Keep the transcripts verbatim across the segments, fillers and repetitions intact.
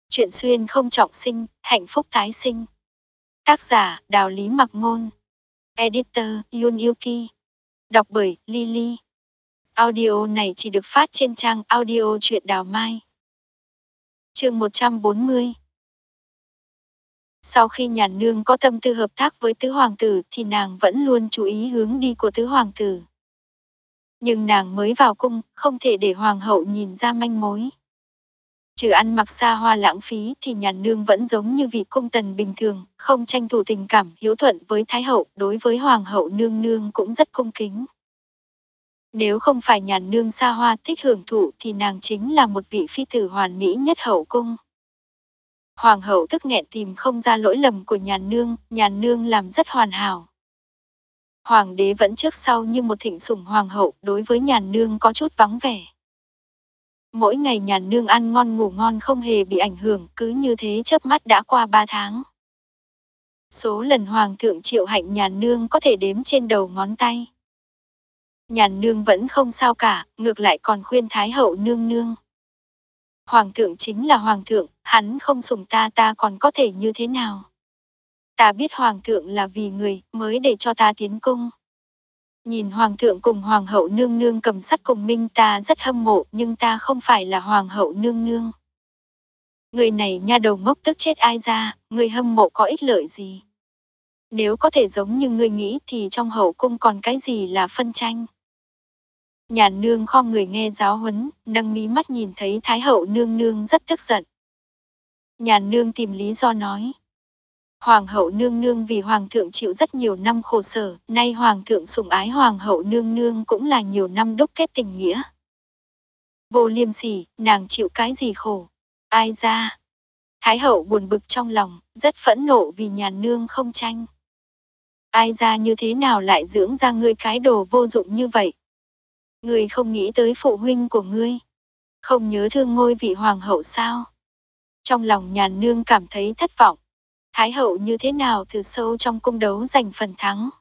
Chuyện xuyên không trọng sinh, hạnh phúc tái sinh. Tác giả Đào Lý Mặc Ngôn. Editor Yun Yuki. Đọc bởi Lily. Audio này chỉ được phát trên trang audio truyện Đào Mai. Chương một trăm bốn mươi. Sau khi nhà nương có tâm tư hợp tác với tứ hoàng tử thì nàng vẫn luôn chú ý hướng đi của tứ hoàng tử. Nhưng nàng mới vào cung, không thể để hoàng hậu nhìn ra manh mối. Trừ ăn mặc xa hoa lãng phí thì nhà nương vẫn giống như vị cung tần bình thường, không tranh thủ tình cảm, hiếu thuận với thái hậu, đối với hoàng hậu nương nương cũng rất cung kính. Nếu không phải nhà nương xa hoa thích hưởng thụ thì nàng chính là một vị phi tử hoàn mỹ nhất hậu cung. Hoàng hậu tức nghẹn tìm không ra lỗi lầm của nhà nương, nhà nương làm rất hoàn hảo. Hoàng đế vẫn trước sau như một thịnh sủng hoàng hậu, đối với nhà nương có chút vắng vẻ. Mỗi ngày nhà nương ăn ngon ngủ ngon không hề bị ảnh hưởng, cứ như thế chớp mắt đã qua ba tháng. Số lần hoàng thượng triệu hạnh nhà nương có thể đếm trên đầu ngón tay. Nhà nương vẫn không sao cả, ngược lại còn khuyên thái hậu nương nương. Hoàng thượng chính là hoàng thượng, hắn không sủng ta ta còn có thể như thế nào? Ta biết hoàng thượng là vì người mới để cho ta tiến cung. Nhìn hoàng thượng cùng hoàng hậu nương nương cầm sắt cùng minh ta rất hâm mộ, nhưng ta không phải là hoàng hậu nương nương. Người này nha đầu ngốc tức chết ai ra, người hâm mộ có ích lợi gì? Nếu có thể giống như ngươi nghĩ thì trong hậu cung còn cái gì là phân tranh? Nhà nương khom người nghe giáo huấn, nâng mí mắt nhìn thấy thái hậu nương nương rất tức giận. Nhà nương tìm lý do nói. Hoàng hậu nương nương vì hoàng thượng chịu rất nhiều năm khổ sở, nay hoàng thượng sủng ái hoàng hậu nương nương cũng là nhiều năm đúc kết tình nghĩa. Vô liêm sỉ, nàng chịu cái gì khổ? Ai ra? Thái hậu buồn bực trong lòng, rất phẫn nộ vì nhà nương không tranh. Ai ra như thế nào lại dưỡng ra ngươi cái đồ vô dụng như vậy? Ngươi không nghĩ tới phụ huynh của ngươi? Không nhớ thương ngôi vị hoàng hậu sao? Trong lòng nhà nương cảm thấy thất vọng. Thái hậu như thế nào từ sâu trong cung đấu giành phần thắng?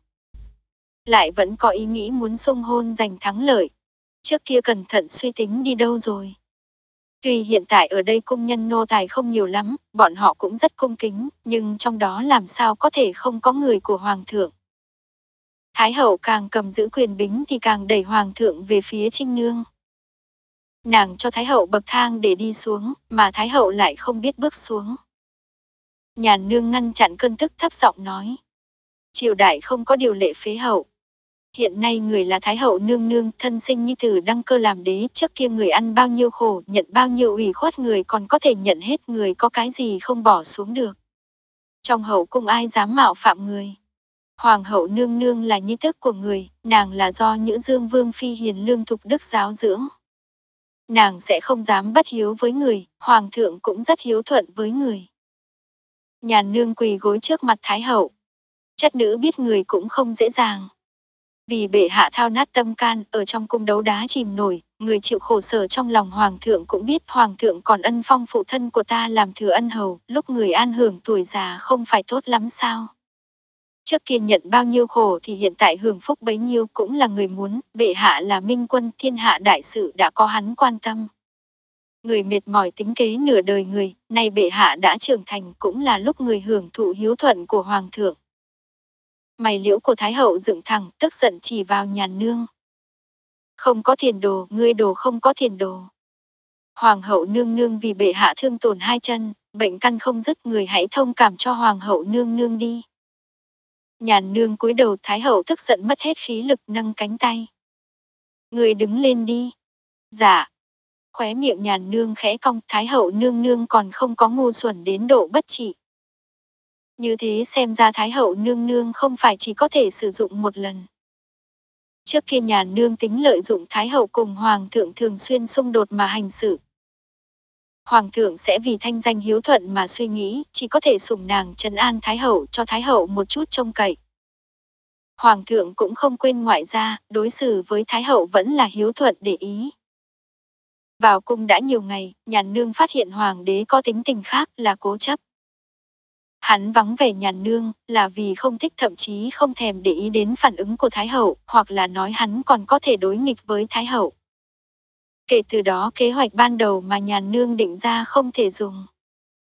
Lại vẫn có ý nghĩ muốn xung hôn giành thắng lợi. Trước kia cẩn thận suy tính đi đâu rồi? Tuy hiện tại ở đây cung nhân nô tài không nhiều lắm, bọn họ cũng rất cung kính, nhưng trong đó làm sao có thể không có người của hoàng thượng. Thái hậu càng cầm giữ quyền bính thì càng đẩy hoàng thượng về phía Trinh Nương. Nàng cho thái hậu bậc thang để đi xuống, mà thái hậu lại không biết bước xuống. Nhà nương ngăn chặn cơn tức thấp giọng nói. Triều đại không có điều lệ phế hậu. Hiện nay người là thái hậu nương nương, thân sinh nhi tử đăng cơ làm đế, trước kia người ăn bao nhiêu khổ, nhận bao nhiêu ủy khuất người còn có thể nhận hết, người có cái gì không bỏ xuống được. Trong hậu cung ai dám mạo phạm người. Hoàng hậu nương nương là nhi thức của người, nàng là do Nhữ Dương Vương Phi hiền lương thục đức giáo dưỡng. Nàng sẽ không dám bất hiếu với người, hoàng thượng cũng rất hiếu thuận với người. Nhà nương quỳ gối trước mặt thái hậu. Chất nữ biết người cũng không dễ dàng. Vì bệ hạ thao nát tâm can, ở trong cung đấu đá chìm nổi, người chịu khổ sở trong lòng hoàng thượng cũng biết hoàng thượng còn ân phong phụ thân của ta làm thừa ân hầu, lúc người an hưởng tuổi già không phải tốt lắm sao? Trước kia nhận bao nhiêu khổ thì hiện tại hưởng phúc bấy nhiêu cũng là người muốn, bệ hạ là minh quân, thiên hạ đại sự đã có hắn quan tâm. Người mệt mỏi tính kế nửa đời người, nay bệ hạ đã trưởng thành cũng là lúc người hưởng thụ hiếu thuận của hoàng thượng. Mày liễu của thái hậu dựng thẳng, tức giận chỉ vào nhà nương. Không có tiền đồ, ngươi đồ không có tiền đồ. Hoàng hậu nương nương vì bệ hạ thương tổn hai chân, bệnh căn không dứt, người hãy thông cảm cho hoàng hậu nương nương đi. Nhà nương cúi đầu, thái hậu tức giận mất hết khí lực nâng cánh tay. Người đứng lên đi. Dạ. Khóe miệng nhà nương khẽ cong, thái hậu nương nương còn không có ngu xuẩn đến độ bất trị. Như thế xem ra thái hậu nương nương không phải chỉ có thể sử dụng một lần. Trước kia nhà nương tính lợi dụng thái hậu cùng hoàng thượng thường xuyên xung đột mà hành xử. Hoàng thượng sẽ vì thanh danh hiếu thuận mà suy nghĩ, chỉ có thể sủng nàng trấn an thái hậu, cho thái hậu một chút trông cậy. Hoàng thượng cũng không quên ngoại gia, đối xử với thái hậu vẫn là hiếu thuận để ý. Vào cung đã nhiều ngày, nhà nương phát hiện hoàng đế có tính tình khác, là cố chấp. Hắn vắng vẻ nhà nương, là vì không thích, thậm chí không thèm để ý đến phản ứng của thái hậu, hoặc là nói hắn còn có thể đối nghịch với thái hậu. Kể từ đó kế hoạch ban đầu mà nhà nương định ra không thể dùng.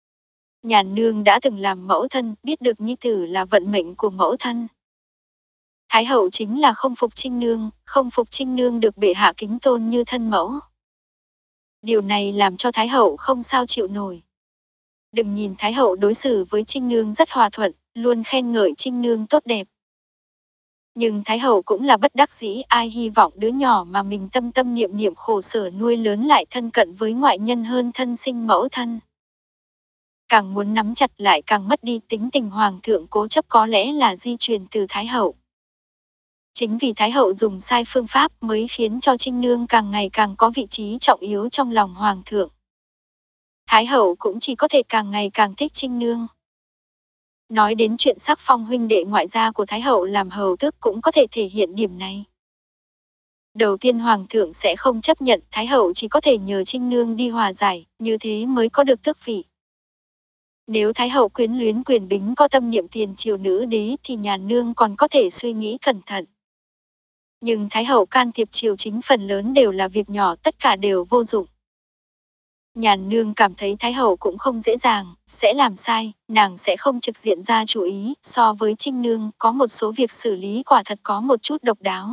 Nhàn nương đã từng làm mẫu thân, biết được nhi tử là vận mệnh của mẫu thân. Thái hậu chính là không phục Trinh nương, không phục Trinh nương được bệ hạ kính tôn như thân mẫu. Điều này làm cho Thái hậu không sao chịu nổi. Đừng nhìn Thái hậu đối xử với Trinh nương rất hòa thuận, luôn khen ngợi Trinh nương tốt đẹp. Nhưng Thái hậu cũng là bất đắc dĩ, ai hy vọng đứa nhỏ mà mình tâm tâm niệm niệm khổ sở nuôi lớn lại thân cận với ngoại nhân hơn thân sinh mẫu thân. Càng muốn nắm chặt lại càng mất đi, tính tình hoàng thượng cố chấp có lẽ là di truyền từ Thái hậu. Chính vì Thái hậu dùng sai phương pháp mới khiến cho Trinh nương càng ngày càng có vị trí trọng yếu trong lòng hoàng thượng. Thái hậu cũng chỉ có thể càng ngày càng thích Trinh nương. Nói đến chuyện sắc phong huynh đệ ngoại gia của Thái hậu làm hầu tước cũng có thể thể hiện điểm này. Đầu tiên hoàng thượng sẽ không chấp nhận, Thái hậu chỉ có thể nhờ Trinh nương đi hòa giải, như thế mới có được tước vị. Nếu Thái hậu quyến luyến quyền bính có tâm niệm tiền triều nữ đế thì Nhàn nương còn có thể suy nghĩ cẩn thận. Nhưng Thái hậu can thiệp triều chính phần lớn đều là việc nhỏ, tất cả đều vô dụng. Nhàn nương cảm thấy Thái hậu cũng không dễ dàng, sẽ làm sai, nàng sẽ không trực diện ra chủ ý, so với Trinh nương có một số việc xử lý quả thật có một chút độc đáo.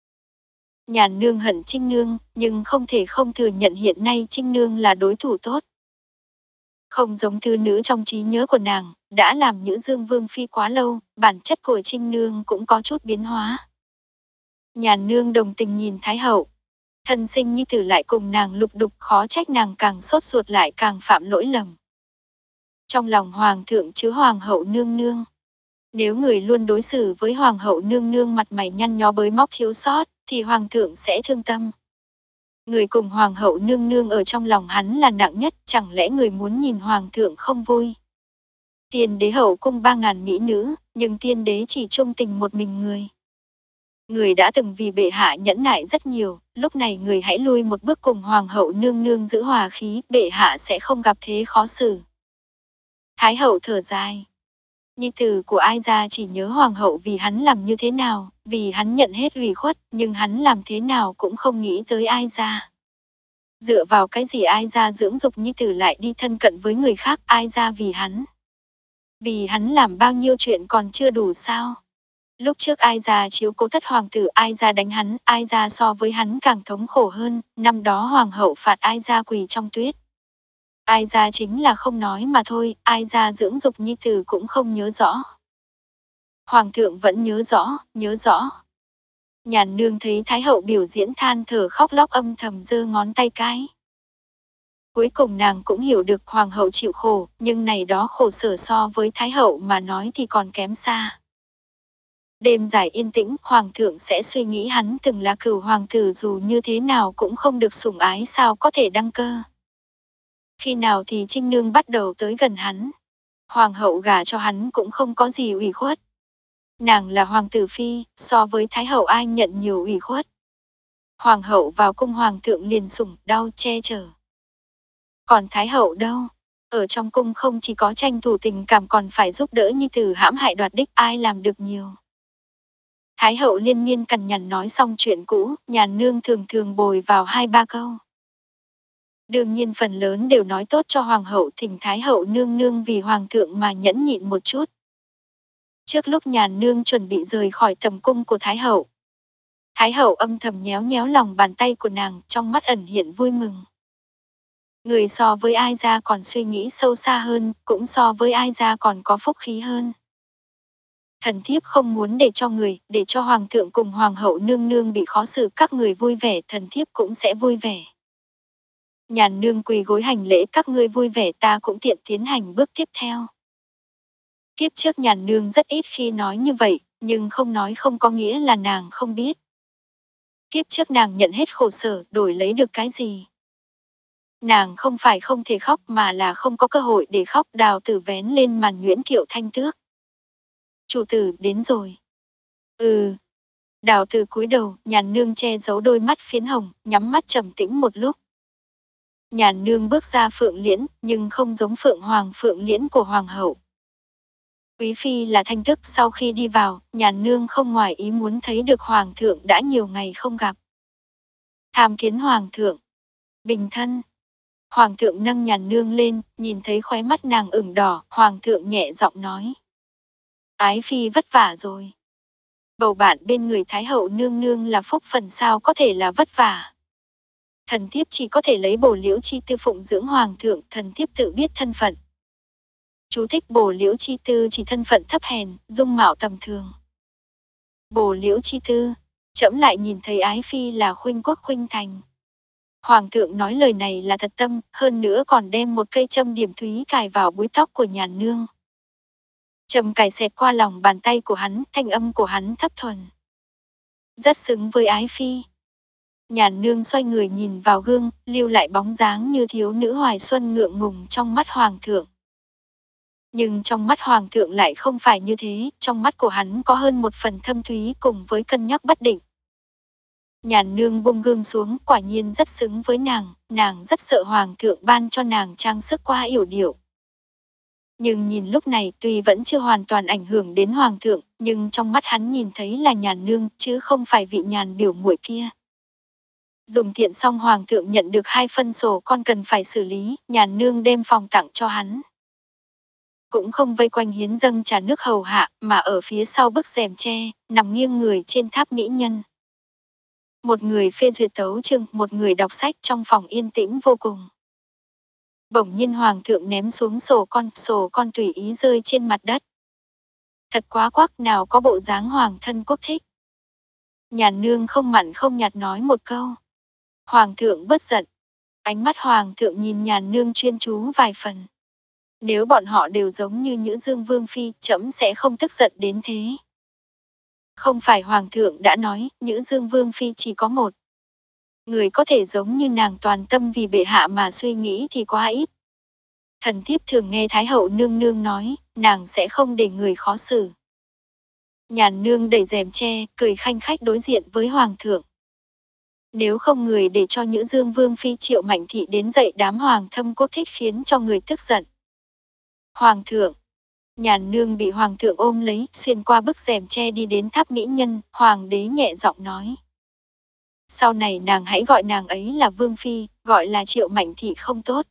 Nhàn nương hận Trinh nương, nhưng không thể không thừa nhận hiện nay Trinh nương là đối thủ tốt. Không giống thư nữ trong trí nhớ của nàng, đã làm Nhữ Dương Vương phi quá lâu, bản chất của Trinh nương cũng có chút biến hóa. Nhàn nương đồng tình nhìn Thái hậu. Thân sinh nhi tử lại cùng nàng lục đục, khó trách nàng càng sốt ruột lại càng phạm lỗi lầm. Trong lòng hoàng thượng chứa hoàng hậu nương nương. Nếu người luôn đối xử với hoàng hậu nương nương mặt mày nhăn nhó bới móc thiếu sót, thì hoàng thượng sẽ thương tâm. Người cùng hoàng hậu nương nương ở trong lòng hắn là nặng nhất, chẳng lẽ người muốn nhìn hoàng thượng không vui. Tiên đế hậu cung ba ngàn mỹ nữ, nhưng tiên đế chỉ trung tình một mình người. Người đã từng vì bệ hạ nhẫn nại rất nhiều, lúc này người hãy lui một bước cùng hoàng hậu nương nương giữ hòa khí, bệ hạ sẽ không gặp thế khó xử. Thái hậu thở dài. Nhi tử của Ai gia chỉ nhớ hoàng hậu vì hắn làm như thế nào, vì hắn nhận hết ủy khuất, nhưng hắn làm thế nào cũng không nghĩ tới Ai gia. Dựa vào cái gì Ai gia dưỡng dục nhi tử lại đi thân cận với người khác, Ai gia vì hắn. Vì hắn làm bao nhiêu chuyện còn chưa đủ sao? Lúc trước Ai gia chiếu cố thất hoàng tử, Ai gia đánh hắn, Ai gia so với hắn càng thống khổ hơn, năm đó hoàng hậu phạt Ai gia quỳ trong tuyết. Ai gia chính là không nói mà thôi, Ai gia dưỡng dục nhi tử cũng không nhớ rõ. Hoàng thượng vẫn nhớ rõ, nhớ rõ. Nhàn nương thấy Thái hậu biểu diễn than thở khóc lóc âm thầm giơ ngón tay cái. Cuối cùng nàng cũng hiểu được hoàng hậu chịu khổ, nhưng này đó khổ sở so với Thái hậu mà nói thì còn kém xa. Đêm dài yên tĩnh, hoàng thượng sẽ suy nghĩ hắn từng là cửu hoàng tử dù như thế nào cũng không được sủng ái sao có thể đăng cơ. Khi nào thì Trinh nương bắt đầu tới gần hắn. Hoàng hậu gả cho hắn cũng không có gì ủy khuất. Nàng là hoàng tử phi, so với Thái hậu ai nhận nhiều ủy khuất. Hoàng hậu vào cung hoàng thượng liền sủng, đau che chở. Còn Thái hậu đâu? Ở trong cung không chỉ có tranh thủ tình cảm còn phải giúp đỡ nhi tử hãm hại đoạt đích, ai làm được nhiều. Thái hậu liên miên cằn nhằn nói xong chuyện cũ, Nhàn nương thường thường bồi vào hai ba câu. Đương nhiên phần lớn đều nói tốt cho hoàng hậu, thỉnh Thái hậu nương nương vì hoàng thượng mà nhẫn nhịn một chút. Trước lúc Nhàn nương chuẩn bị rời khỏi tầm cung của Thái hậu, Thái hậu âm thầm nhéo nhéo lòng bàn tay của nàng, trong mắt ẩn hiện vui mừng. Người so với Ai gia còn suy nghĩ sâu xa hơn, cũng so với Ai gia còn có phúc khí hơn. Thần thiếp không muốn để cho người, để cho hoàng thượng cùng hoàng hậu nương nương bị khó xử, các người vui vẻ, thần thiếp cũng sẽ vui vẻ. Nhàn nương quỳ gối hành lễ, các ngươi vui vẻ ta cũng tiện tiến hành bước tiếp theo. Kiếp trước Nhàn nương rất ít khi nói như vậy, nhưng không nói không có nghĩa là nàng không biết. Kiếp trước nàng nhận hết khổ sở, đổi lấy được cái gì? Nàng không phải không thể khóc mà là không có cơ hội để khóc. Đào Tử vén lên màn nhuyễn kiệu thanh tước. Chủ tử đến rồi. Ừ. Đào Tử cúi đầu, Nhàn nương che giấu đôi mắt phiến hồng, nhắm mắt trầm tĩnh một lúc. Nhàn nương bước ra phượng liễn, nhưng không giống phượng hoàng phượng liễn của hoàng hậu. Quý phi là thanh tước, sau khi đi vào, Nhàn nương không ngoài ý muốn thấy được hoàng thượng đã nhiều ngày không gặp. Tham kiến hoàng thượng. Bình thân. Hoàng thượng nâng Nhàn nương lên, nhìn thấy khóe mắt nàng ửng đỏ, hoàng thượng nhẹ giọng nói. Ái phi vất vả rồi. Bầu bạn bên người Thái hậu nương nương là phúc phần sao có thể là vất vả. Thần thiếp chỉ có thể lấy bổ liễu chi tư phụng dưỡng hoàng thượng, thần thiếp tự biết thân phận. Chú thích: bổ liễu chi tư chỉ thân phận thấp hèn, dung mạo tầm thường. Bổ liễu chi tư, trẫm lại nhìn thấy ái phi là khuynh quốc khuynh thành. Hoàng thượng nói lời này là thật tâm, hơn nữa còn đem một cây châm điểm thúy cài vào búi tóc của Nhàn nương. Châm cài xẹt qua lòng bàn tay của hắn, thanh âm của hắn thấp thuần. Rất xứng với ái phi. Nhàn nương xoay người nhìn vào gương, lưu lại bóng dáng như thiếu nữ hoài xuân ngượng ngùng trong mắt hoàng thượng. Nhưng trong mắt hoàng thượng lại không phải như thế, trong mắt của hắn có hơn một phần thâm thúy cùng với cân nhắc bất định. Nhàn nương buông gương xuống, quả nhiên rất xứng với nàng, nàng rất sợ hoàng thượng ban cho nàng trang sức quá yểu điệu. Nhưng nhìn lúc này tuy vẫn chưa hoàn toàn ảnh hưởng đến hoàng thượng, nhưng trong mắt hắn nhìn thấy là Nhàn nương, chứ không phải vị Nhàn biểu muội kia. Dùng thiện xong hoàng thượng nhận được hai phân sổ con cần phải xử lý, Nhàn nương đem phòng tặng cho hắn. Cũng không vây quanh hiến dâng trà nước hầu hạ, mà ở phía sau bức rèm tre, nằm nghiêng người trên tháp mỹ nhân. Một người phê duyệt tấu chương, một người đọc sách trong phòng yên tĩnh vô cùng. Bỗng nhiên hoàng thượng ném xuống sổ con, sổ con tùy ý rơi trên mặt đất. Thật quá quắc, nào có bộ dáng hoàng thân quốc thích. Nhàn nương không mặn không nhạt nói một câu. Hoàng thượng bớt giận. Ánh mắt hoàng thượng nhìn Nhàn nương chuyên chú vài phần. Nếu bọn họ đều giống như Nhữ Dương Vương Phi, trẫm sẽ không tức giận đến thế. Không phải hoàng thượng đã nói, Nhữ Dương Vương Phi chỉ có một. Người có thể giống như nàng toàn tâm vì bệ hạ mà suy nghĩ thì quá ít. Thần thiếp thường nghe Thái hậu nương nương nói, nàng sẽ không để người khó xử. Nhàn nương đẩy rèm tre, cười khanh khách đối diện với hoàng thượng. Nếu không người để cho Nhữ Dương Vương Phi Triệu Mạnh Thị đến dạy đám hoàng thâm quốc thích khiến cho người tức giận. Hoàng thượng. Nhàn nương bị hoàng thượng ôm lấy, xuyên qua bức rèm tre đi đến tháp mỹ nhân, hoàng đế nhẹ giọng nói. Sau này nàng hãy gọi nàng ấy là Vương Phi, gọi là Triệu Mạnh Thị không tốt.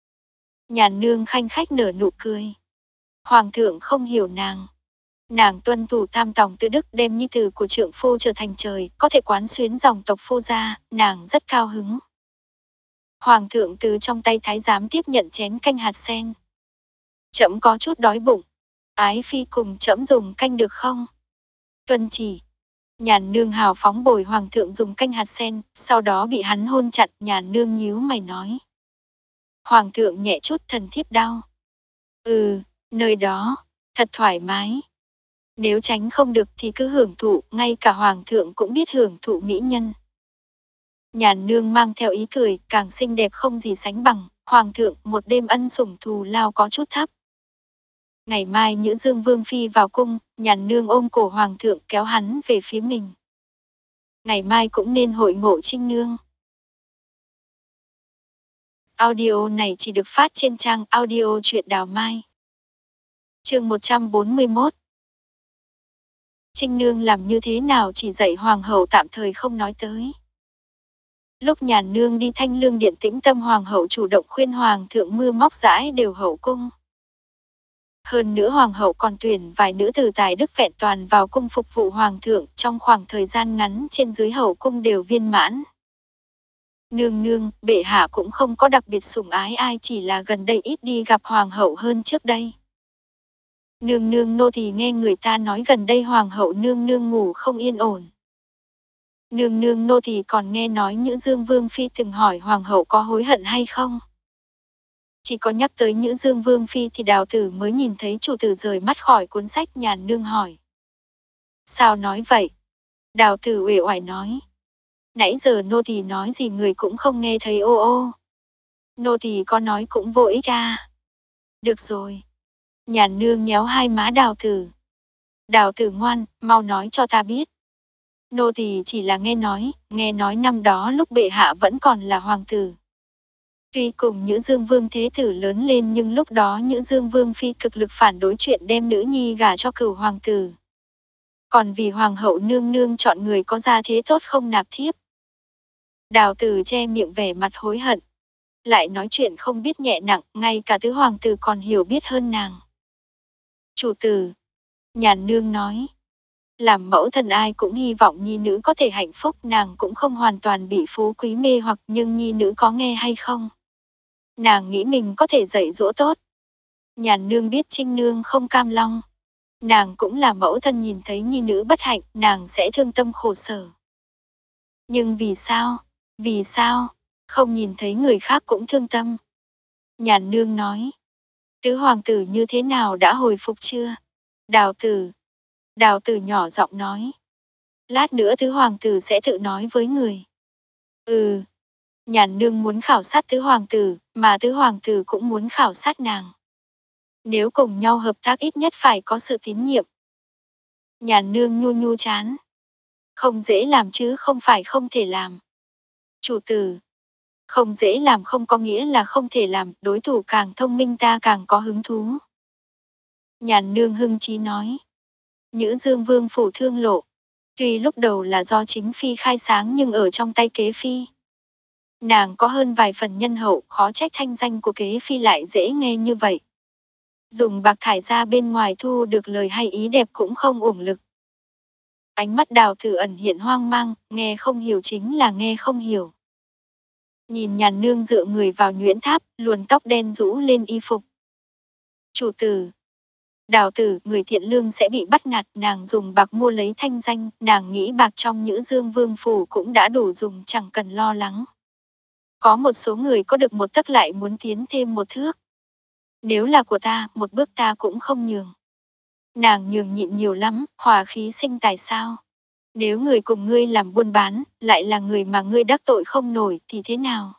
Nhàn nương khanh khách nở nụ cười. Hoàng thượng không hiểu nàng. Nàng tuân thủ tam tòng tư đức, đem nhi tử của trượng phu trở thành trời, có thể quán xuyến dòng tộc phu gia, nàng rất cao hứng. Hoàng thượng từ trong tay thái giám tiếp nhận chén canh hạt sen. Trẫm có chút đói bụng. Ái phi cùng trẫm dùng canh được không? Tuân chỉ. Nhàn nương hào phóng bồi hoàng thượng dùng canh hạt sen, sau đó bị hắn hôn chặt, nhàn nương nhíu mày nói. Hoàng thượng nhẹ chút, thần thiếp đau. Ừ, nơi đó, thật thoải mái. Nếu tránh không được thì cứ hưởng thụ, ngay cả hoàng thượng cũng biết hưởng thụ mỹ nhân. Nhàn nương mang theo ý cười, càng xinh đẹp không gì sánh bằng, hoàng thượng một đêm ân sủng thù lao có chút thấp. Ngày mai Nhữ Dương Vương Phi vào cung, Nhàn nương ôm cổ hoàng thượng kéo hắn về phía mình. Ngày mai cũng nên hội ngộ Trinh nương. Audio này chỉ được phát trên trang audio truyện Đào Mai. Chương một trăm bốn mươi mốt. Trinh nương làm như thế nào chỉ dạy hoàng hậu tạm thời không nói tới. Lúc Nhàn nương đi Thanh Lương điện tĩnh tâm, hoàng hậu chủ động khuyên hoàng thượng mưa móc dãi đều hậu cung. Hơn nữa hoàng hậu còn tuyển vài nữ tử tài đức vẹn toàn vào cung phục vụ hoàng thượng, trong khoảng thời gian ngắn trên dưới hậu cung đều viên mãn. Nương nương, bệ hạ cũng không có đặc biệt sủng ái ai, chỉ là gần đây ít đi gặp hoàng hậu hơn trước đây. Nương nương, nô thì nghe người ta nói gần đây hoàng hậu nương nương ngủ không yên ổn. Nương nương, nô thì còn nghe nói Nhữ Dương Vương Phi từng hỏi hoàng hậu có hối hận hay không. Chỉ có nhắc tới Nhữ Dương Vương Phi thì đào tử mới nhìn thấy chủ tử rời mắt khỏi cuốn sách. Nhàn nương hỏi. Sao nói vậy? Đào tử uể oải nói. Nãy giờ nô thì nói gì người cũng không nghe thấy ô ô. Nô thì có nói cũng vô ích à. Được rồi. Nhàn nương nhéo hai má đào tử. Đào tử ngoan, mau nói cho ta biết. Nô thì chỉ là nghe nói, nghe nói năm đó lúc bệ hạ vẫn còn là hoàng tử. Tuy cùng Nhữ Dương Vương Thế Tử lớn lên nhưng lúc đó Nhữ Dương Vương Phi cực lực phản đối chuyện đem nữ nhi gả cho cửu hoàng tử. Còn vì hoàng hậu nương nương chọn người có gia thế tốt không nạp thiếp. Đào tử che miệng vẻ mặt hối hận. lại nói chuyện không biết nhẹ nặng, ngay cả tứ hoàng tử còn hiểu biết hơn nàng. Chủ tử, Nhàn Nương nói, làm mẫu thân ai cũng hy vọng nhi nữ có thể hạnh phúc, nàng cũng không hoàn toàn bị phú quý mê hoặc, nhưng nhi nữ có nghe hay không? Nàng nghĩ mình có thể dạy dỗ tốt. Nhàn Nương biết Trinh Nương không cam lòng. Nàng cũng là mẫu thân, nhìn thấy nhi nữ bất hạnh, nàng sẽ thương tâm khổ sở. Nhưng vì sao? Vì sao? Không nhìn thấy người khác cũng thương tâm. Nhàn Nương nói, tứ hoàng tử như thế nào, đã hồi phục chưa? Đào tử. Đào tử nhỏ giọng nói, lát nữa tứ hoàng tử sẽ tự nói với người. Ừ. Nhàn Nương muốn khảo sát tứ hoàng tử, mà tứ hoàng tử cũng muốn khảo sát nàng. Nếu cùng nhau hợp tác ít nhất phải có sự tín nhiệm. Nhàn Nương nhu nhu chán. Không dễ làm chứ không phải không thể làm. Chủ tử. Không dễ làm không có nghĩa là không thể làm, đối thủ càng thông minh ta càng có hứng thú. Nhàn Nương hưng chí nói. Nhữ Dương Vương phủ thương lộ. Tuy lúc đầu là do chính phi khai sáng nhưng ở trong tay kế phi. Nàng có hơn vài phần nhân hậu, khó trách thanh danh của kế phi lại dễ nghe như vậy. Dùng bạc thải ra bên ngoài thu được lời hay ý đẹp cũng không uổng lực. Ánh mắt Đào tử ẩn hiện hoang mang, nghe không hiểu chính là nghe không hiểu. Nhìn Nhàn Nương dựa người vào nhuyễn tháp, luồn tóc đen rũ lên y phục. Chủ tử. Đào tử, người thiện lương sẽ bị bắt nạt, nàng dùng bạc mua lấy thanh danh, nàng nghĩ bạc trong Nhữ Dương Vương phủ cũng đã đủ dùng, chẳng cần lo lắng. Có một số người có được một tấc lại muốn tiến thêm một thước. Nếu là của ta, một bước ta cũng không nhường. Nàng nhường nhịn nhiều lắm, hòa khí sinh tài sao? Nếu người cùng ngươi làm buôn bán, lại là người mà ngươi đắc tội không nổi thì thế nào?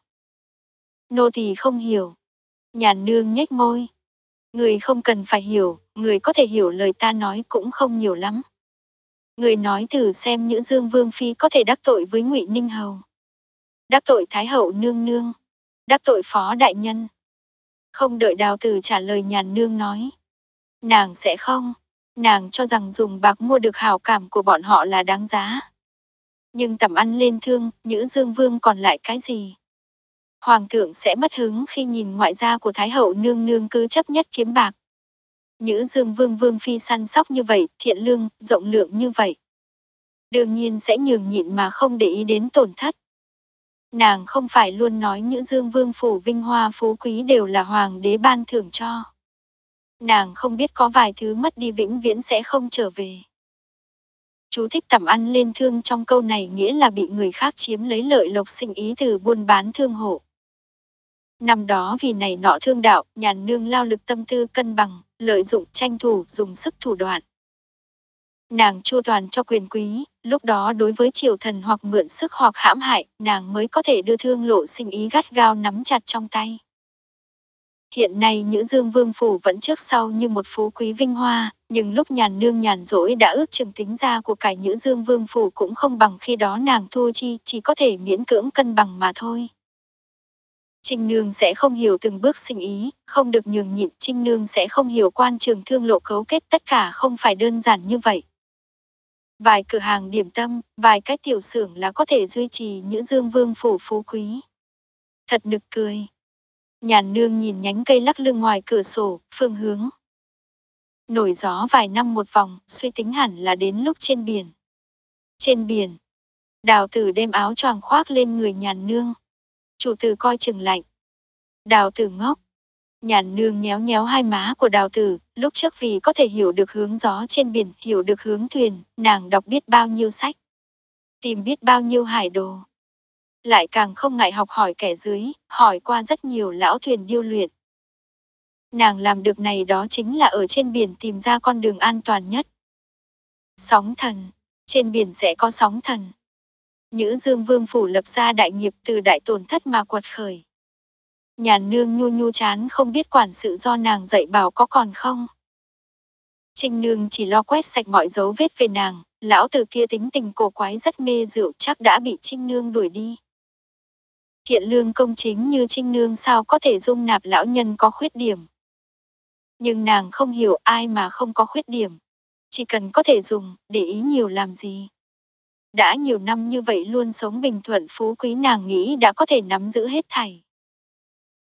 Nô tỳ không hiểu. Nhàn Nương nhếch môi. Người không cần phải hiểu, người có thể hiểu lời ta nói cũng không nhiều lắm. Người nói thử xem Nhữ Dương Vương phi có thể đắc tội với Ngụy Ninh hầu. Đắc tội Thái hậu nương nương. Đắc tội phó đại nhân. Không đợi Đào tử trả lời, Nhàn Nương nói. Nàng sẽ không. Nàng cho rằng dùng bạc mua được hảo cảm của bọn họ là đáng giá. Nhưng tầm ăn lên thương, Nhữ Dương Vương còn lại cái gì? Hoàng thượng sẽ mất hứng khi nhìn ngoại gia của Thái hậu nương nương cứ chấp nhất kiếm bạc. Nhữ Dương Vương Vương phi săn sóc như vậy, thiện lương, rộng lượng như vậy. Đương nhiên sẽ nhường nhịn mà không để ý đến tổn thất. Nàng không phải luôn nói Nhữ Dương Vương phủ vinh hoa phú quý đều là hoàng đế ban thưởng cho. Nàng không biết có vài thứ mất đi vĩnh viễn sẽ không trở về. Chú thích tầm ăn lên thương trong câu này nghĩa là bị người khác chiếm lấy lợi lộc sinh ý từ buôn bán thương hộ. Năm đó vì này nọ thương đạo, Nhàn Nương lao lực tâm tư cân bằng, lợi dụng tranh thủ, dùng sức thủ đoạn. Nàng chu toàn cho quyền quý, lúc đó đối với triều thần hoặc mượn sức hoặc hãm hại, nàng mới có thể đưa thương lộ sinh ý gắt gao nắm chặt trong tay. Hiện nay Nhữ Dương Vương phủ vẫn trước sau như một phú quý vinh hoa, nhưng lúc Nhàn Nương nhàn rỗi đã ước chừng tính ra của cải Nhữ Dương Vương phủ cũng không bằng khi đó nàng thua chi, chỉ có thể miễn cưỡng cân bằng mà thôi. Trinh Nương sẽ không hiểu từng bước sinh ý, không được nhường nhịn, Trinh Nương sẽ không hiểu quan trường thương lộ cấu kết, tất cả không phải đơn giản như vậy. Vài cửa hàng điểm tâm, vài cái tiểu xưởng là có thể duy trì Nhữ Dương Vương phủ phú quý. Thật nực cười. Nhàn Nương nhìn nhánh cây lắc lư ngoài cửa sổ, phương hướng. Nổi gió vài năm một vòng, suy tính hẳn là đến lúc trên biển. Trên biển. Đào tử đem áo choàng khoác lên người Nhàn Nương. Chủ tử coi chừng lạnh. Đào tử ngốc. Nhàn Nương nhéo nhéo hai má của Đào tử, lúc trước vì có thể hiểu được hướng gió trên biển, hiểu được hướng thuyền, nàng đọc biết bao nhiêu sách. Tìm biết bao nhiêu hải đồ. Lại càng không ngại học hỏi kẻ dưới, hỏi qua rất nhiều lão thuyền điêu luyện. Nàng làm được này đó chính là ở trên biển tìm ra con đường an toàn nhất. Sóng thần. Trên biển sẽ có sóng thần. Nhữ Dương Vương phủ lập ra đại nghiệp từ đại tổn thất mà quật khởi. Nhàn Nương nhu nhu chán không biết quản sự do nàng dạy bảo có còn không. Trinh Nương chỉ lo quét sạch mọi dấu vết về nàng, lão tử kia tính tình cổ quái rất mê rượu chắc đã bị Trinh Nương đuổi đi. Thiện lương công chính như Trinh Nương sao có thể dung nạp lão nhân có khuyết điểm. Nhưng nàng không hiểu ai mà không có khuyết điểm. Chỉ cần có thể dùng, để ý nhiều làm gì. Đã nhiều năm như vậy luôn sống bình thuận phú quý, nàng nghĩ đã có thể nắm giữ hết thảy.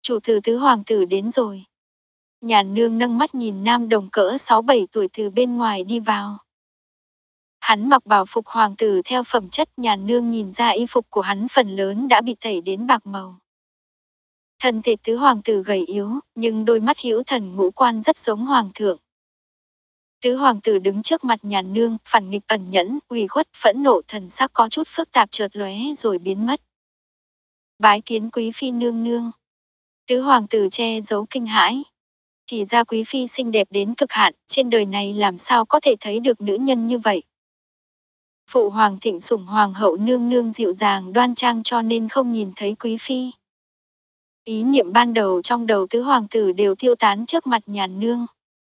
Chủ tử tứ hoàng tử đến rồi. Nhàn nương nâng mắt nhìn nam đồng cỡ sáu bảy tuổi từ bên ngoài đi vào. Hắn mặc bảo phục hoàng tử theo phẩm chất, nhàn nương nhìn ra y phục của hắn phần lớn đã bị tẩy đến bạc màu. Thân thể tứ hoàng tử gầy yếu, nhưng đôi mắt hữu thần ngũ quan rất giống hoàng thượng. Tứ hoàng tử đứng trước mặt nhàn nương, phản nghịch ẩn nhẫn, ủy khuất, phẫn nộ, thần sắc có chút phức tạp chợt lóe rồi biến mất. Bái kiến quý phi nương nương. Tứ hoàng tử che giấu kinh hãi. Thì ra quý phi xinh đẹp đến cực hạn, trên đời này làm sao có thể thấy được nữ nhân như vậy. Phụ hoàng thịnh sủng hoàng hậu nương nương dịu dàng đoan trang cho nên không nhìn thấy quý phi. Ý niệm ban đầu trong đầu tứ hoàng tử đều tiêu tán trước mặt nhàn nương.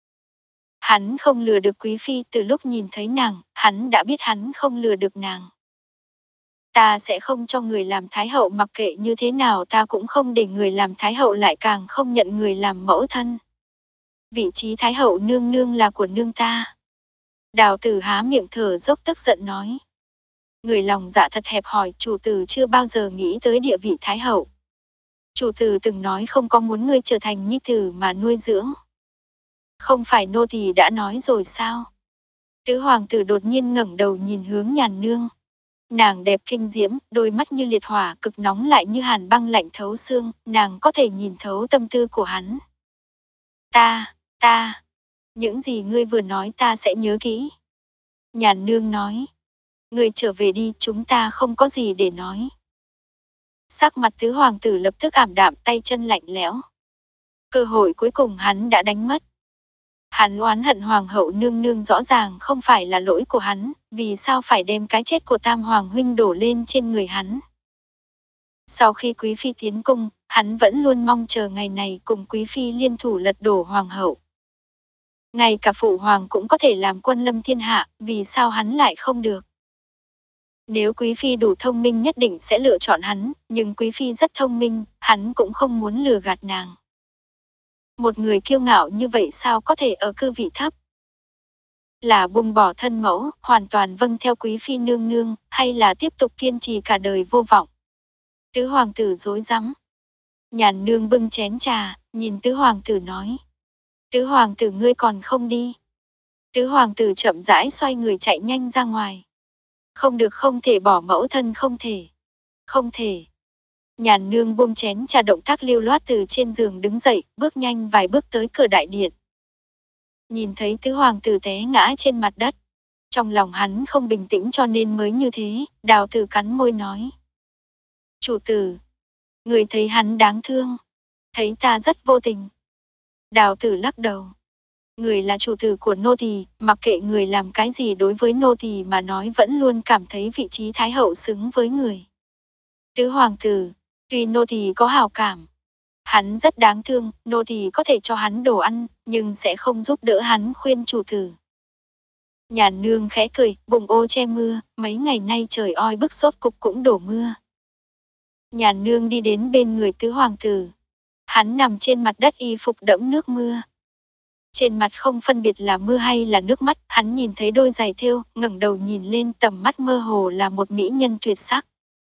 Hắn không lừa được quý phi, từ lúc nhìn thấy nàng, hắn đã biết hắn không lừa được nàng. Ta sẽ không cho người làm thái hậu, mặc kệ như thế nào ta cũng không để người làm thái hậu, lại càng không nhận người làm mẫu thân. Vị trí thái hậu nương nương là của nương ta. Đào tử há miệng thở dốc tức giận nói. Người lòng dạ thật hẹp hòi, chủ tử chưa bao giờ nghĩ tới địa vị thái hậu. Chủ tử từng nói không có muốn ngươi trở thành nhi tử mà nuôi dưỡng. Không phải nô tỳ đã nói rồi sao? Tứ hoàng tử đột nhiên ngẩng đầu nhìn hướng nhàn nương. Nàng đẹp kinh diễm, đôi mắt như liệt hỏa, cực nóng lại như hàn băng lạnh thấu xương, nàng có thể nhìn thấu tâm tư của hắn. Ta, ta, những gì ngươi vừa nói ta sẽ nhớ kỹ. Nhàn nương nói. Ngươi trở về đi, chúng ta không có gì để nói. Sắc mặt tứ hoàng tử lập tức ảm đạm, tay chân lạnh lẽo. Cơ hội cuối cùng hắn đã đánh mất. Hắn oán hận hoàng hậu nương nương, rõ ràng không phải là lỗi của hắn, vì sao phải đem cái chết của tam hoàng huynh đổ lên trên người hắn. Sau khi quý phi tiến cung, hắn vẫn luôn mong chờ ngày này cùng quý phi liên thủ lật đổ hoàng hậu. Ngay cả phụ hoàng cũng có thể làm quân lâm thiên hạ, vì sao hắn lại không được? Nếu quý phi đủ thông minh nhất định sẽ lựa chọn hắn, nhưng quý phi rất thông minh, hắn cũng không muốn lừa gạt nàng. Một người kiêu ngạo như vậy sao có thể ở cư vị thấp? Là buông bỏ thân mẫu, hoàn toàn vâng theo quý phi nương nương, hay là tiếp tục kiên trì cả đời vô vọng? Tứ hoàng tử rối rắm. Nhàn nương bưng chén trà, nhìn tứ hoàng tử nói. Tứ hoàng tử ngươi còn không đi. Tứ hoàng tử chậm rãi xoay người chạy nhanh ra ngoài. Không được, không thể bỏ mẫu thân, không thể. Không thể. Nhàn nương buông chén trà, động tác lưu loát từ trên giường đứng dậy, bước nhanh vài bước tới cửa đại điện. Nhìn thấy tứ hoàng tử té ngã trên mặt đất. Trong lòng hắn không bình tĩnh cho nên mới như thế, Đào tử cắn môi nói. Chủ tử, người thấy hắn đáng thương, thấy ta rất vô tình. Đào tử lắc đầu. Người là chủ tử của nô tỳ, mặc kệ người làm cái gì đối với nô tỳ mà nói vẫn luôn cảm thấy vị trí thái hậu xứng với người. Tứ hoàng tử, tuy nô tỳ có hảo cảm, hắn rất đáng thương, nô tỳ có thể cho hắn đồ ăn, nhưng sẽ không giúp đỡ hắn khuyên chủ tử. Nhàn nương khẽ cười, bụng ô che mưa, mấy ngày nay trời oi bức sốt cục cũng đổ mưa. Nhàn nương đi đến bên người tứ hoàng tử. Hắn nằm trên mặt đất, y phục đẫm nước mưa. Trên mặt không phân biệt là mưa hay là nước mắt, hắn nhìn thấy đôi giày thêu, ngẩng đầu nhìn lên, tầm mắt mơ hồ là một mỹ nhân tuyệt sắc.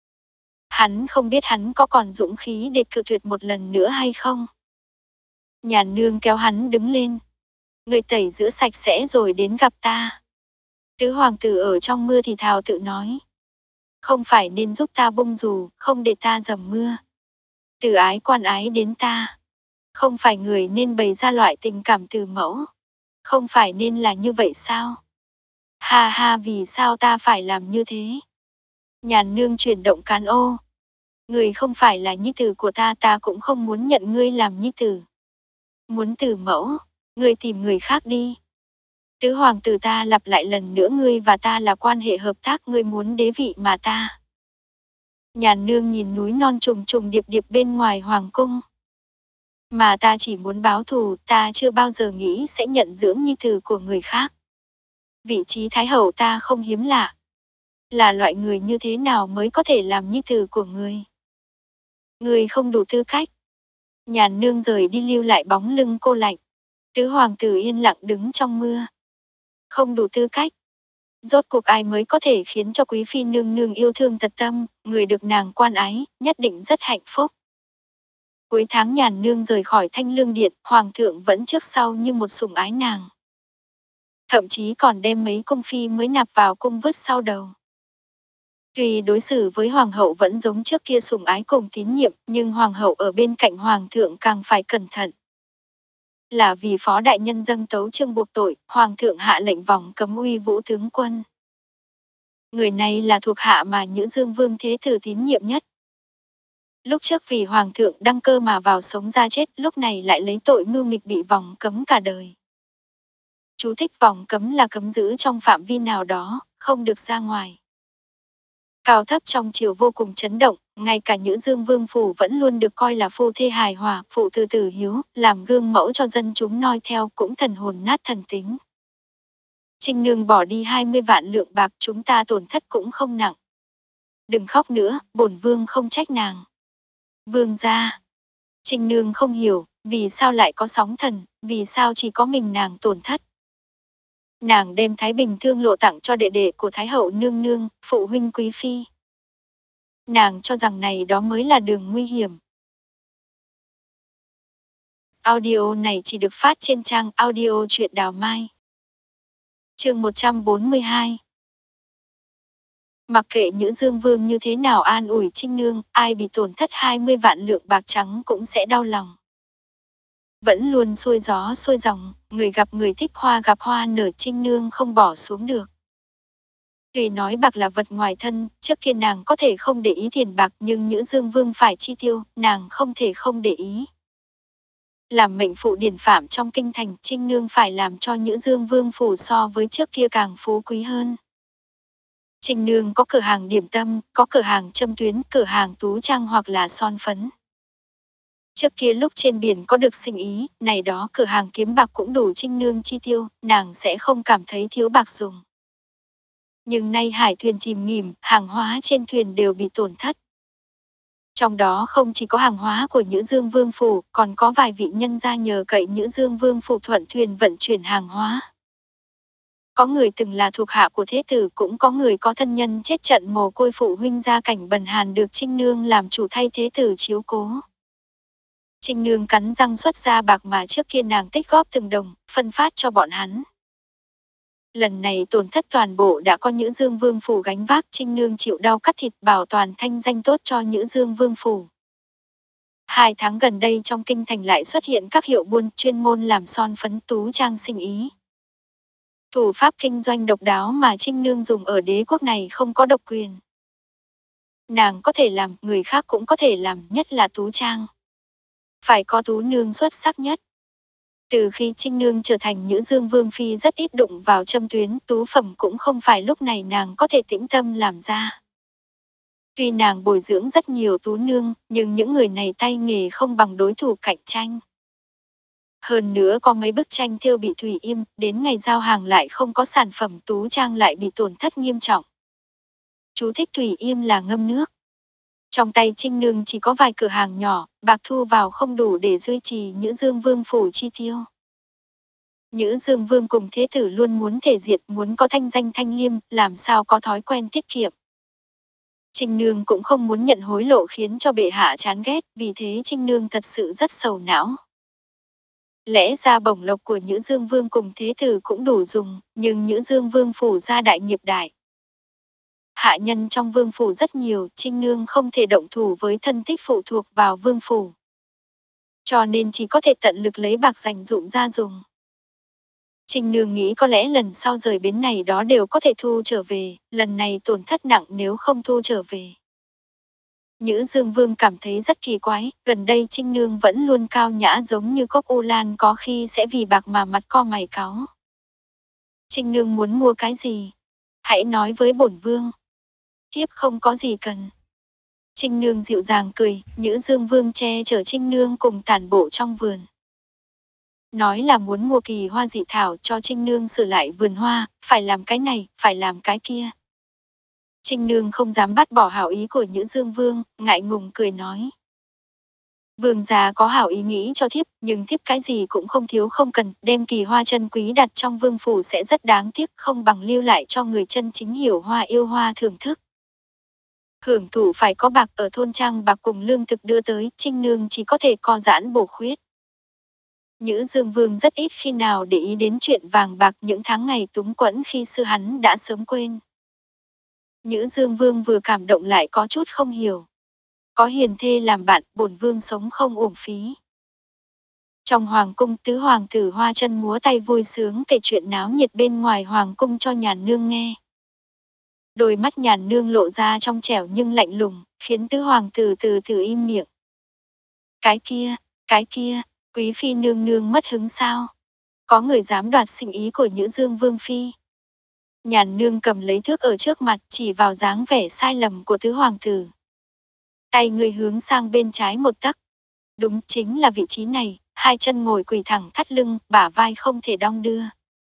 Hắn không biết hắn có còn dũng khí để cự tuyệt một lần nữa hay không. Nhàn nương kéo hắn đứng lên. Người tẩy rửa sạch sẽ rồi đến gặp ta. Tứ hoàng tử ở trong mưa thì thào tự nói. Không phải nên giúp ta bung dù, không để ta dầm mưa. Từ ái quan ái đến ta. Không phải người nên bày ra loại tình cảm từ mẫu. Không phải nên là như vậy sao? Ha ha, vì sao ta phải làm như thế? Nhàn nương chuyển động cán ô. Người không phải là nhi tử của ta, ta cũng không muốn nhận ngươi làm nhi tử. Muốn từ mẫu, ngươi tìm người khác đi. Tứ hoàng tử, ta lặp lại lần nữa, ngươi và ta là quan hệ hợp tác, ngươi muốn đế vị mà ta. Nhàn nương nhìn núi non trùng trùng điệp điệp bên ngoài hoàng cung. Mà ta chỉ muốn báo thù, ta chưa bao giờ nghĩ sẽ nhận dưỡng nhi tử của người khác. Vị trí thái hậu ta không hiếm lạ. Là loại người như thế nào mới có thể làm nhi tử của người? Người không đủ tư cách. Nhàn nương rời đi lưu lại bóng lưng cô lạnh. Tứ hoàng tử yên lặng đứng trong mưa. Không đủ tư cách. Rốt cuộc ai mới có thể khiến cho quý phi nương nương yêu thương thật tâm, người được nàng quan ái, nhất định rất hạnh phúc. Cuối tháng nhàn nương rời khỏi Thanh Lương Điện, Hoàng thượng vẫn trước sau như một sủng ái nàng. Thậm chí còn đem mấy cung phi mới nạp vào cung vứt sau đầu. Tuy đối xử với Hoàng hậu vẫn giống trước kia sủng ái cùng tín nhiệm, nhưng Hoàng hậu ở bên cạnh Hoàng thượng càng phải cẩn thận. Là vì phó đại nhân dâng tấu chương buộc tội, Hoàng thượng hạ lệnh vòng cấm uy vũ tướng quân. Người này là thuộc hạ mà Nhữ Dương Vương Thế Tử tín nhiệm nhất. Lúc trước vì Hoàng thượng đăng cơ mà vào sống ra chết, lúc này lại lấy tội mưu nghịch bị vòng cấm cả đời. Chú thích: vòng cấm là cấm giữ trong phạm vi nào đó, không được ra ngoài. Cao thấp trong triều vô cùng chấn động, ngay cả Nhữ Dương Vương phủ vẫn luôn được coi là phu thê hài hòa, phụ tử tử hiếu, làm gương mẫu cho dân chúng noi theo cũng thần hồn nát thần tính. Trinh nương bỏ đi hai mươi vạn lượng bạc, chúng ta tổn thất cũng không nặng. Đừng khóc nữa, bổn vương không trách nàng. Vương gia. Trinh nương không hiểu, vì sao lại có sóng thần, vì sao chỉ có mình nàng tổn thất. Nàng đem Thái Bình Thương lộ tặng cho đệ đệ của Thái hậu nương nương, phụ huynh quý phi. Nàng cho rằng này đó mới là đường nguy hiểm. Audio này chỉ được phát trên trang audio truyện Đào Mai. Chương một trăm bốn mươi hai. Mặc kệ Nhữ Dương Vương như thế nào an ủi Trinh nương, ai bị tổn thất hai mươi vạn lượng bạc trắng cũng sẽ đau lòng. Vẫn luôn xuôi gió xuôi dòng, người gặp người thích hoa gặp hoa nở, Trinh nương không bỏ xuống được. Tuy nói bạc là vật ngoài thân, trước kia nàng có thể không để ý tiền bạc, nhưng Nhữ Dương Vương phải chi tiêu, nàng không thể không để ý. Làm mệnh phụ điển phạm trong kinh thành, Trinh nương phải làm cho Nhữ Dương Vương phủ so với trước kia càng phú quý hơn. Trinh nương có cửa hàng điểm tâm, có cửa hàng châm tuyến, cửa hàng tú trang hoặc là son phấn. Trước kia lúc trên biển có được sinh ý, này đó cửa hàng kiếm bạc cũng đủ Trinh nương chi tiêu, nàng sẽ không cảm thấy thiếu bạc dùng. Nhưng nay hải thuyền chìm nghỉm, hàng hóa trên thuyền đều bị tổn thất. Trong đó không chỉ có hàng hóa của Nhữ Dương Vương phủ, còn có vài vị nhân gia nhờ cậy Nhữ Dương Vương phủ thuận thuyền vận chuyển hàng hóa. Có người từng là thuộc hạ của thế tử, cũng có người có thân nhân chết trận mồ côi phụ huynh gia cảnh bần hàn được Trinh nương làm chủ thay thế tử chiếu cố. Trinh nương cắn răng xuất ra bạc mà trước kia nàng tích góp từng đồng, phân phát cho bọn hắn. Lần này tổn thất toàn bộ đã có Nhữ Dương Vương phủ gánh vác, Trinh nương chịu đau cắt thịt bảo toàn thanh danh tốt cho Nhữ Dương Vương phủ. Hai tháng gần đây trong kinh thành lại xuất hiện các hiệu buôn chuyên môn làm son phấn tú trang sinh ý. Thủ pháp kinh doanh độc đáo mà Trinh nương dùng ở đế quốc này không có độc quyền. Nàng có thể làm, người khác cũng có thể làm, nhất là tú trang. Phải có tú nương xuất sắc nhất. Từ khi Trinh nương trở thành Nhữ Dương Vương phi rất ít đụng vào châm tuyến, tú phẩm cũng không phải lúc này nàng có thể tĩnh tâm làm ra. Tuy nàng bồi dưỡng rất nhiều tú nương, nhưng những người này tay nghề không bằng đối thủ cạnh tranh. Hơn nữa có mấy bức tranh thêu bị thủy im, đến ngày giao hàng lại không có sản phẩm, tú trang lại bị tổn thất nghiêm trọng. Chú thích: thủy im là ngâm nước. Trong tay Trinh nương chỉ có vài cửa hàng nhỏ, bạc thu vào không đủ để duy trì Nhữ Dương Vương phủ chi tiêu. Nhữ Dương Vương cùng thế tử luôn muốn thể diện, muốn có thanh danh thanh liêm, làm sao có thói quen tiết kiệm. Trinh nương cũng không muốn nhận hối lộ khiến cho bệ hạ chán ghét, vì thế Trinh nương thật sự rất sầu não. Lẽ ra bổng lộc của Nhữ Dương Vương cùng thế tử cũng đủ dùng, nhưng Nhữ Dương Vương phủ gia đại nghiệp đại. Hạ nhân trong vương phủ rất nhiều, Trinh nương không thể động thủ với thân thích phụ thuộc vào vương phủ. Cho nên chỉ có thể tận lực lấy bạc dành dụm ra dùng. Trinh nương nghĩ có lẽ lần sau rời bến này đó đều có thể thu trở về, lần này tổn thất nặng nếu không thu trở về. Nhữ Dương Vương cảm thấy rất kỳ quái, gần đây Trinh nương vẫn luôn cao nhã giống như cốc ô lan, có khi sẽ vì bạc mà mặt co mày cáu. Trinh nương muốn mua cái gì? Hãy nói với bổn vương. Thiếp không có gì cần. Trinh nương dịu dàng cười, Nhữ Dương Vương che chở Trinh nương cùng tản bộ trong vườn. Nói là muốn mua kỳ hoa dị thảo cho Trinh nương sửa lại vườn hoa, phải làm cái này, phải làm cái kia. Trinh nương không dám bắt bỏ hảo ý của Nhữ Dương Vương, ngại ngùng cười nói. Vương gia có hảo ý nghĩ cho thiếp, nhưng thiếp cái gì cũng không thiếu không cần, đem kỳ hoa chân quý đặt trong vương phủ sẽ rất đáng tiếc, không bằng lưu lại cho người chân chính hiểu hoa yêu hoa thưởng thức. Hưởng thụ phải có bạc ở thôn trang bạc cùng lương thực đưa tới, Trinh Nương chỉ có thể co giãn bổ khuyết. Nhữ Dương Vương rất ít khi nào để ý đến chuyện vàng bạc, những tháng ngày túng quẫn khi xưa hắn đã sớm quên. Nhữ Dương Vương vừa cảm động lại có chút không hiểu. Có hiền thê làm bạn, bổn vương sống không uổng phí. Trong hoàng cung, tứ hoàng tử hoa chân múa tay vui sướng kể chuyện náo nhiệt bên ngoài hoàng cung cho Nhàn Nương nghe. Đôi mắt Nhàn Nương lộ ra trong trẻo nhưng lạnh lùng, khiến tứ hoàng tử từ từ im miệng. Cái kia, cái kia, quý phi nương nương mất hứng sao? Có người dám đoạt sinh ý của Nhữ Dương Vương phi. Nhàn Nương cầm lấy thước ở trước mặt, chỉ vào dáng vẻ sai lầm của tứ hoàng tử. Tay người hướng sang bên trái một tấc. Đúng, chính là vị trí này, hai chân ngồi quỳ thẳng thắt lưng, bả vai không thể đong đưa.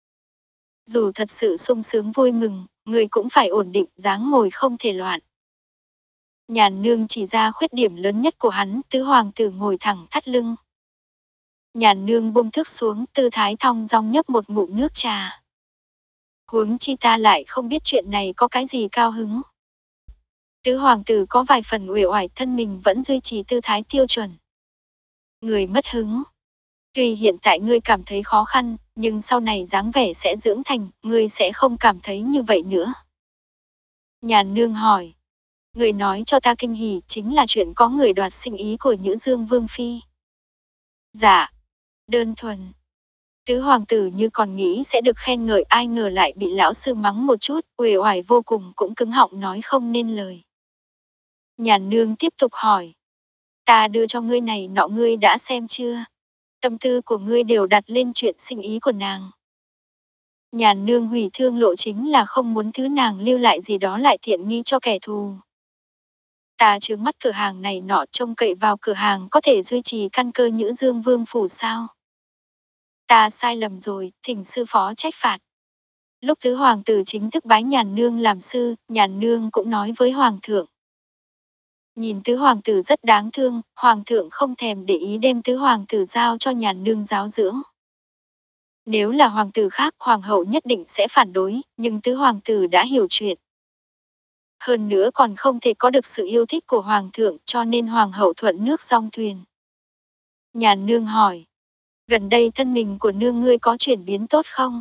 Dù thật sự sung sướng vui mừng, người cũng phải ổn định, dáng ngồi không thể loạn. Nhàn Nương chỉ ra khuyết điểm lớn nhất của hắn, tứ hoàng tử ngồi thẳng thắt lưng. Nhàn Nương buông thước xuống, tư thái thong dong nhấp một ngụm nước trà. Huống chi ta lại không biết chuyện này có cái gì cao hứng. Tứ hoàng tử có vài phần uể oải, thân mình vẫn duy trì tư thái tiêu chuẩn. Người mất hứng. Tuy hiện tại ngươi cảm thấy khó khăn, nhưng sau này dáng vẻ sẽ dưỡng thành, ngươi sẽ không cảm thấy như vậy nữa. Nhàn Nương hỏi. Người nói cho ta kinh hỉ chính là chuyện có người đoạt sinh ý của Nhữ Dương Vương phi. Dạ. Đơn thuần. Tứ hoàng tử như còn nghĩ sẽ được khen ngợi, ai ngờ lại bị lão sư mắng một chút, uể oải vô cùng, cũng cứng họng nói không nên lời. Nhàn Nương tiếp tục hỏi. Ta đưa cho ngươi này nọ ngươi đã xem chưa? Tâm tư của ngươi đều đặt lên chuyện sinh ý của nàng. Nhàn Nương hủy thương lộ chính là không muốn thứ nàng lưu lại gì đó lại tiện nghi cho kẻ thù. Ta trướng mắt cửa hàng này nọ, trông cậy vào cửa hàng có thể duy trì căn cơ Nhữ Dương Vương phủ sao? Ta sai lầm rồi, thỉnh sư phó trách phạt. Lúc tứ hoàng tử chính thức bái Nhàn Nương làm sư, Nhàn Nương cũng nói với hoàng thượng. Nhìn tứ hoàng tử rất đáng thương, hoàng thượng không thèm để ý đem tứ hoàng tử giao cho Nhàn Nương giáo dưỡng. Nếu là hoàng tử khác, hoàng hậu nhất định sẽ phản đối, nhưng tứ hoàng tử đã hiểu chuyện. Hơn nữa còn không thể có được sự yêu thích của hoàng thượng, cho nên hoàng hậu thuận nước song thuyền. Nhàn Nương hỏi. Gần đây thân mình của nương ngươi có chuyển biến tốt không?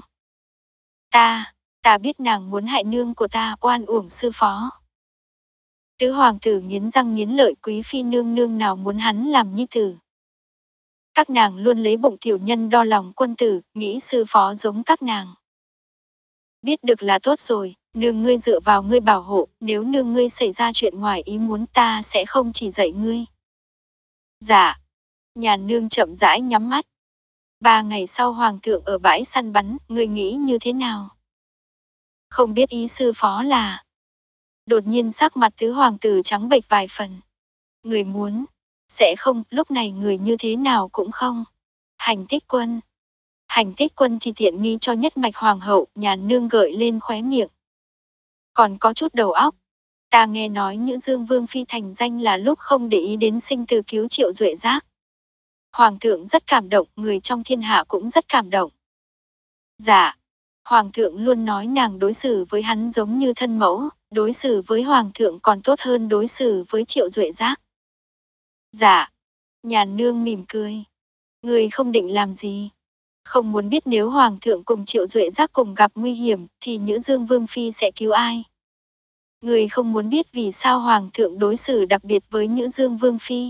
Ta, ta biết nàng muốn hại nương của ta, oan uổng sư phó. Tứ hoàng tử nghiến răng nghiến lợi, quý phi nương nương nào muốn hắn làm nhi tử. Các nàng luôn lấy bụng tiểu nhân đo lòng quân tử, nghĩ sư phó giống các nàng. Biết được là tốt rồi, nương ngươi dựa vào ngươi bảo hộ, nếu nương ngươi xảy ra chuyện ngoài ý muốn ta sẽ không chỉ dạy ngươi. Dạ. Nhàn Nương chậm rãi nhắm mắt. Ba ngày sau hoàng thượng ở bãi săn bắn, ngươi nghĩ như thế nào? Không biết ý sư phó là. Đột nhiên sắc mặt tứ hoàng tử trắng bệch vài phần. Người muốn. Sẽ không, lúc này người như thế nào cũng không. Hành Tích Quân. Hành Tích Quân chỉ tiện nghi cho nhất mạch hoàng hậu, Nhàn Nương gợi lên khóe miệng. Còn có chút đầu óc. Ta nghe nói Nhữ Dương Vương phi thành danh là lúc không để ý đến sinh tử cứu Triệu Duệ Giác. Hoàng thượng rất cảm động, người trong thiên hạ cũng rất cảm động. Dạ. Hoàng thượng luôn nói nàng đối xử với hắn giống như thân mẫu, đối xử với hoàng thượng còn tốt hơn đối xử với Triệu Duệ Giác. Dạ. Nhàn Nương mỉm cười. Người không định làm gì? Không muốn biết nếu hoàng thượng cùng Triệu Duệ Giác cùng gặp nguy hiểm thì Nhữ Dương Vương phi sẽ cứu ai? Người không muốn biết vì sao hoàng thượng đối xử đặc biệt với Nhữ Dương Vương phi?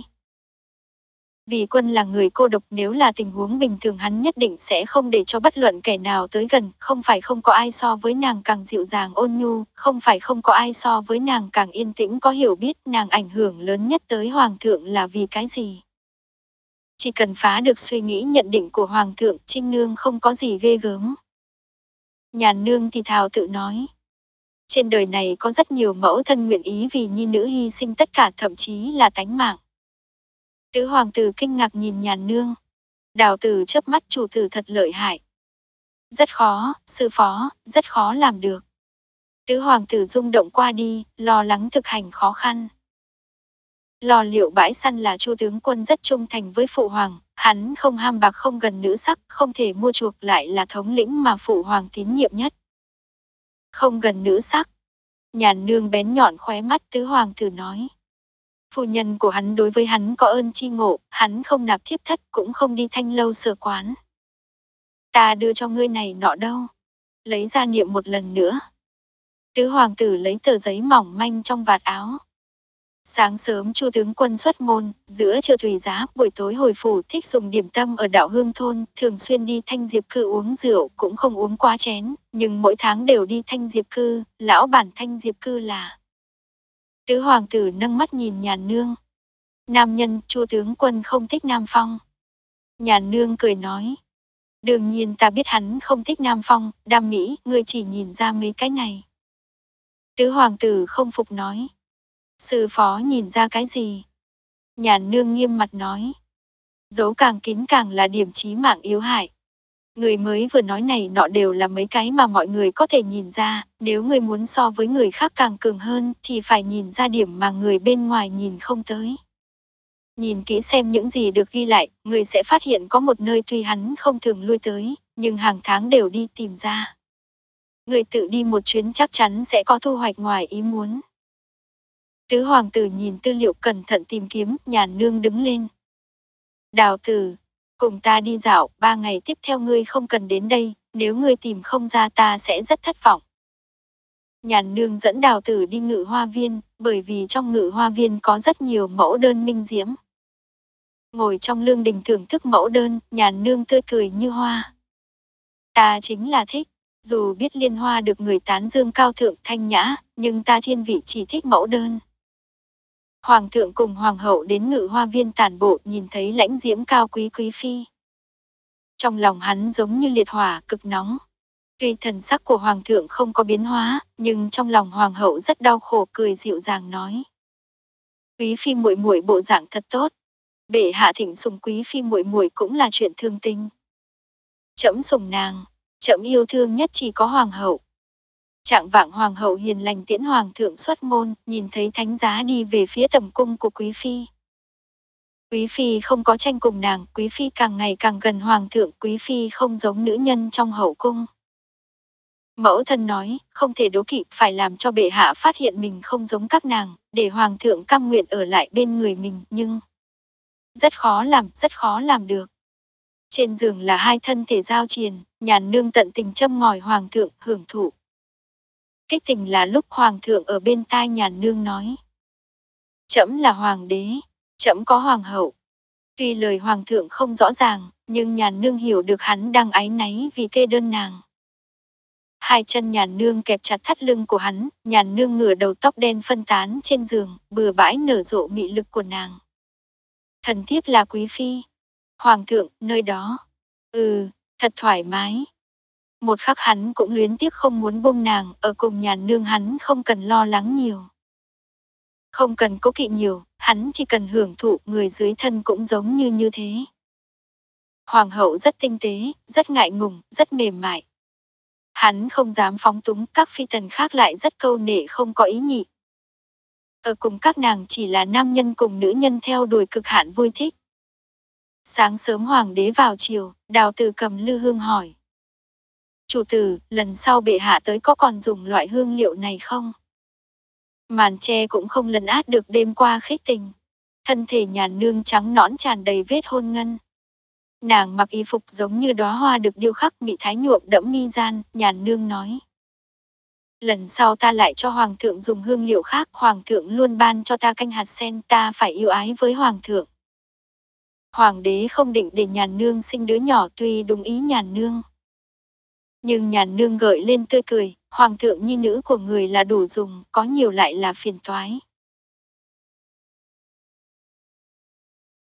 Vì quân là người cô độc, nếu là tình huống bình thường hắn nhất định sẽ không để cho bất luận kẻ nào tới gần, không phải không có ai so với nàng càng dịu dàng ôn nhu, không phải không có ai so với nàng càng yên tĩnh có hiểu biết, nàng ảnh hưởng lớn nhất tới hoàng thượng là vì cái gì. Chỉ cần phá được suy nghĩ nhận định của hoàng thượng, Trinh Nương không có gì ghê gớm. Nhàn Nương thì thào tự nói. Trên đời này có rất nhiều mẫu thân nguyện ý vì nhi nữ hy sinh tất cả, thậm chí là tánh mạng. Tứ hoàng tử kinh ngạc nhìn Nhàn Nương. Đào tử chớp mắt, chủ tử thật lợi hại. Rất khó, sư phó, rất khó làm được. Tứ hoàng tử rung động qua đi, lo lắng thực hành khó khăn. Lò liệu bãi săn là Chu tướng quân rất trung thành với phụ hoàng, hắn không ham bạc không gần nữ sắc, không thể mua chuộc, lại là thống lĩnh mà phụ hoàng tín nhiệm nhất. Không gần nữ sắc. Nhàn nương bén nhọn khóe mắt tứ hoàng tử nói. Phu nhân của hắn đối với hắn có ơn chi ngộ, hắn không nạp thiếp thất cũng không đi thanh lâu sở quán. Ta đưa cho ngươi này nọ đâu. Lấy ra niệm một lần nữa. Tứ hoàng tử lấy tờ giấy mỏng manh trong vạt áo. Sáng sớm Chu tướng quân xuất môn, giữa trưa tùy giá, buổi tối hồi phủ thích dùng điểm tâm ở đạo hương thôn, thường xuyên đi Thanh Diệp Cư uống rượu, cũng không uống quá chén, nhưng mỗi tháng đều đi Thanh Diệp Cư, lão bản Thanh Diệp Cư là. Tứ hoàng tử nâng mắt nhìn Nhàn nương. Nam nhân, Chu tướng quân không thích Nam Phong. Nhàn nương cười nói. Đương nhiên ta biết hắn không thích Nam Phong, Đam Mỹ, ngươi chỉ nhìn ra mấy cái này. Tứ hoàng tử không phục nói. Sư phó nhìn ra cái gì? Nhàn nương nghiêm mặt nói. Giấu càng kín càng là điểm chí mạng yếu hại. Người mới vừa nói này nọ đều là mấy cái mà mọi người có thể nhìn ra, nếu người muốn so với người khác càng cường hơn thì phải nhìn ra điểm mà người bên ngoài nhìn không tới. Nhìn kỹ xem những gì được ghi lại, người sẽ phát hiện có một nơi tuy hắn không thường lui tới, nhưng hàng tháng đều đi tìm ra. Người tự đi một chuyến chắc chắn sẽ có thu hoạch ngoài ý muốn. Tứ hoàng tử nhìn tư liệu cẩn thận tìm kiếm, Nhàn nương đứng lên. Đào tử, cùng ta đi dạo, ba ngày tiếp theo ngươi không cần đến đây, nếu ngươi tìm không ra ta sẽ rất thất vọng. Nhàn nương dẫn đào tử đi ngự hoa viên, bởi vì trong ngự hoa viên có rất nhiều mẫu đơn minh diễm. Ngồi trong lương đình thưởng thức mẫu đơn, Nhàn nương tươi cười như hoa. Ta chính là thích, dù biết liên hoa được người tán dương cao thượng thanh nhã, nhưng ta thiên vị chỉ thích mẫu đơn. Hoàng thượng cùng hoàng hậu đến ngự hoa viên tản bộ nhìn thấy lãnh diễm cao quý quý phi. Trong lòng hắn giống như liệt hỏa cực nóng. Tuy thần sắc của hoàng thượng không có biến hóa, nhưng trong lòng hoàng hậu rất đau khổ cười dịu dàng nói. Quý phi muội muội bộ dạng thật tốt. Bệ hạ thỉnh sủng quý phi muội muội cũng là chuyện thương tình. Trẫm sủng nàng, trẫm yêu thương nhất chỉ có hoàng hậu. Trạng vạng hoàng hậu hiền lành tiễn hoàng thượng xuất môn, nhìn thấy thánh giá đi về phía tầm cung của quý phi. Quý phi không có tranh cùng nàng, quý phi càng ngày càng gần hoàng thượng, quý phi không giống nữ nhân trong hậu cung. Mẫu thân nói, không thể đố kỵ, phải làm cho bệ hạ phát hiện mình không giống các nàng, để hoàng thượng cam nguyện ở lại bên người mình, nhưng rất khó làm, rất khó làm được. Trên giường là hai thân thể giao triền, Nhàn nương tận tình châm ngòi hoàng thượng, hưởng thụ. Kích tình là lúc hoàng thượng ở bên tai Nhàn nương nói. Trẫm là hoàng đế, trẫm có hoàng hậu. Tuy lời hoàng thượng không rõ ràng, nhưng Nhàn nương hiểu được hắn đang áy náy vì kê đơn nàng. Hai chân Nhàn nương kẹp chặt thắt lưng của hắn, Nhàn nương ngửa đầu tóc đen phân tán trên giường, bừa bãi nở rộ mị lực của nàng. Thần thiếp là quý phi. Hoàng thượng, nơi đó. Ừ, thật thoải mái. Một khắc hắn cũng luyến tiếc không muốn buông nàng, ở cùng Nhàn nương hắn không cần lo lắng nhiều. Không cần cố kỵ nhiều, hắn chỉ cần hưởng thụ, người dưới thân cũng giống như như thế. Hoàng hậu rất tinh tế, rất ngại ngùng, rất mềm mại. Hắn không dám phóng túng, các phi tần khác lại rất câu nệ không có ý nhị. Ở cùng các nàng chỉ là nam nhân cùng nữ nhân theo đuổi cực hạn vui thích. Sáng sớm hoàng đế vào chiều, Đào Tử cầm lư hương hỏi. Chủ tử, lần sau bệ hạ tới có còn dùng loại hương liệu này không? Màn che cũng không lấn át được đêm qua khích tình. Thân thể Nhàn nương trắng nõn tràn đầy vết hôn ngân. Nàng mặc y phục giống như đóa hoa được điêu khắc mị thái nhuộm đẫm mi gian, Nhàn nương nói. Lần sau ta lại cho hoàng thượng dùng hương liệu khác, hoàng thượng luôn ban cho ta canh hạt sen, ta phải yêu ái với hoàng thượng. Hoàng đế không định để Nhàn nương sinh đứa nhỏ, tuy đúng ý Nhàn nương. Nhưng Nhàn nương gợi lên tươi cười, hoàng thượng nhi nữ của người là đủ dùng, có nhiều lại là phiền toái.